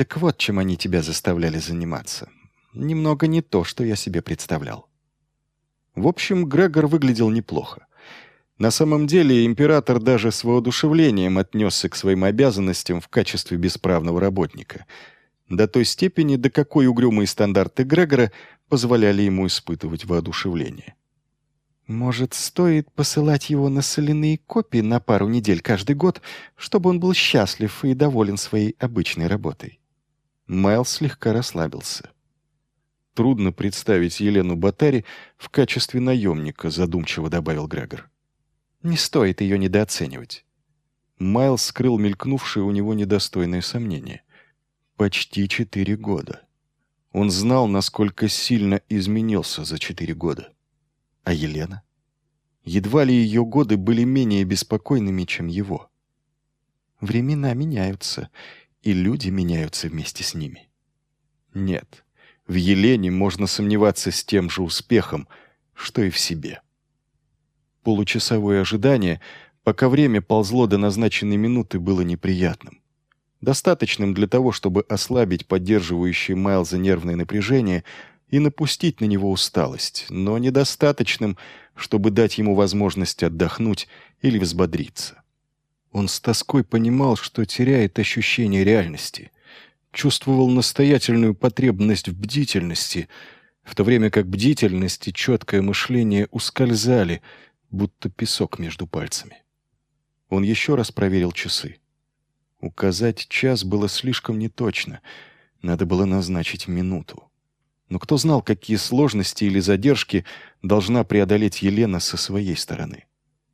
Так вот, чем они тебя заставляли заниматься. Немного не то, что я себе представлял. В общем, Грегор выглядел неплохо. На самом деле, император даже с воодушевлением отнесся к своим обязанностям в качестве бесправного работника. До той степени, до какой угрюмые стандарты Грегора позволяли ему испытывать воодушевление. Может, стоит посылать его на соляные копии на пару недель каждый год, чтобы он был счастлив и доволен своей обычной работой? Майлз слегка расслабился. «Трудно представить Елену Ботари в качестве наемника», — задумчиво добавил Грегор. «Не стоит ее недооценивать». Майлз скрыл мелькнувшее у него недостойное сомнение. Почти 4 года. Он знал, насколько сильно изменился за 4 года. А Елена? Едва ли ее годы были менее беспокойными, чем его. Времена меняются, и люди меняются вместе с ними. Нет, в Елене можно сомневаться с тем же успехом, что и в себе. Получасовое ожидание, пока время ползло до назначенной минуты, было неприятным. Достаточным для того, чтобы ослабить поддерживающее Майлза нервное напряжение и напустить на него усталость, но недостаточным, чтобы дать ему возможность отдохнуть или взбодриться. Он с тоской понимал, что теряет ощущение реальности, чувствовал настоятельную потребность в бдительности, в то время как бдительность и четкое мышление ускользали, будто песок между пальцами. Он еще раз проверил часы. Указать час было слишком неточно, надо было назначить минуту. Но кто знал, какие сложности или задержки должна преодолеть Елена со своей стороны.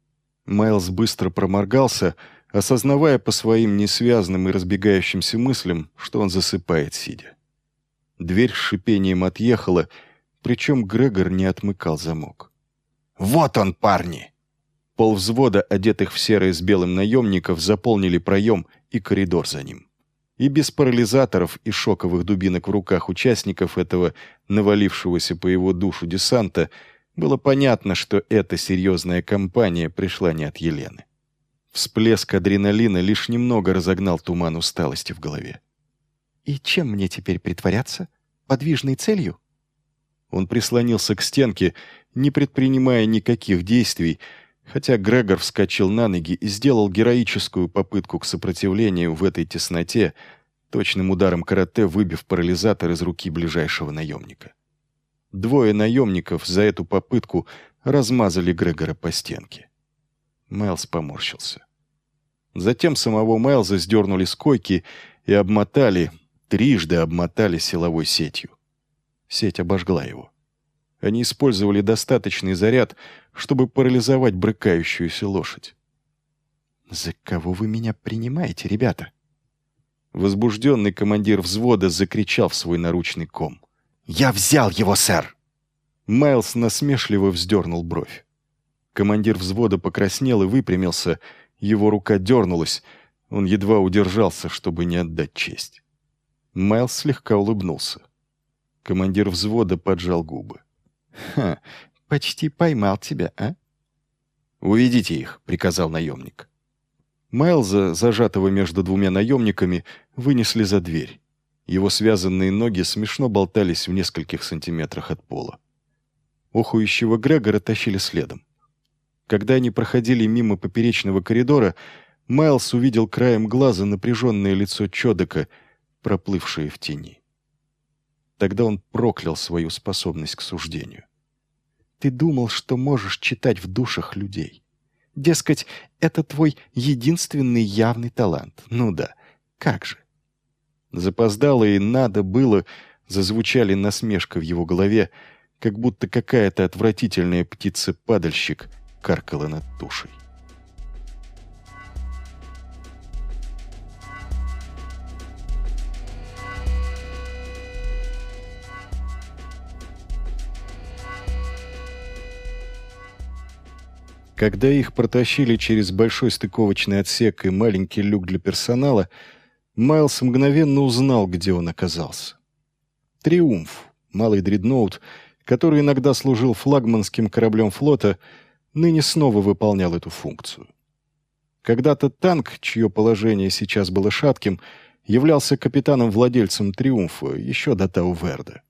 Майлз быстро проморгался, осознавая по своим несвязным и разбегающимся мыслям, что он засыпает сидя. Дверь с шипением отъехала, причем Грегор не отмыкал замок. «Вот он, парни!» Полвзвода, одетых в серое с белым наемников, заполнили проем и коридор за ним. И без парализаторов и шоковых дубинок в руках участников этого навалившегося по его душу десанта было понятно, что эта серьезная компания пришла не от Елены. Всплеск адреналина лишь немного разогнал туман усталости в голове. «И чем мне теперь притворяться? Подвижной целью?» Он прислонился к стенке, не предпринимая никаких действий, хотя Грегор вскочил на ноги и сделал героическую попытку к сопротивлению в этой тесноте, точным ударом карате выбив парализатор из руки ближайшего наемника. 2 наемников за эту попытку размазали Грегора по стенке. Майлз поморщился. Затем самого Майлза сдернули с койки и обмотали, трижды обмотали силовой сетью. Сеть обожгла его. Они использовали достаточный заряд, чтобы парализовать брыкающуюся лошадь. «За кого вы меня принимаете, ребята?» Возбужденный командир взвода закричал в свой наручный ком. «Я взял его, сэр!» Майлз насмешливо вздернул бровь. Командир взвода покраснел и выпрямился, его рука дернулась, он едва удержался, чтобы не отдать честь. Майлз слегка улыбнулся. Командир взвода поджал губы. «Ха, почти поймал тебя, а?» «Уведите их», — приказал наемник. Майлза, зажатого между 2 наемниками, вынесли за дверь. Его связанные ноги смешно болтались в нескольких сантиметрах от пола. Охующего Грегора тащили следом. Когда они проходили мимо поперечного коридора, Майлз увидел краем глаза напряженное лицо Чодока, проплывшее в тени. Тогда он проклял свою способность к суждению. «Ты думал, что можешь читать в душах людей. Дескать, это твой единственный явный талант. Ну да, как же?» Запоздало и надо было, зазвучали насмешка в его голове, как будто какая-то отвратительная птица-падальщик каркала над тушей. Когда их протащили через большой стыковочный отсек и маленький люк для персонала, Майлз мгновенно узнал, где он оказался. «Триумф», малый дредноут, который иногда служил флагманским кораблем флота, ныне снова выполнял эту функцию. Когда-то танк, чье положение сейчас было шатким, являлся капитаном-владельцем «Триумфа» еще до Тау-Верде.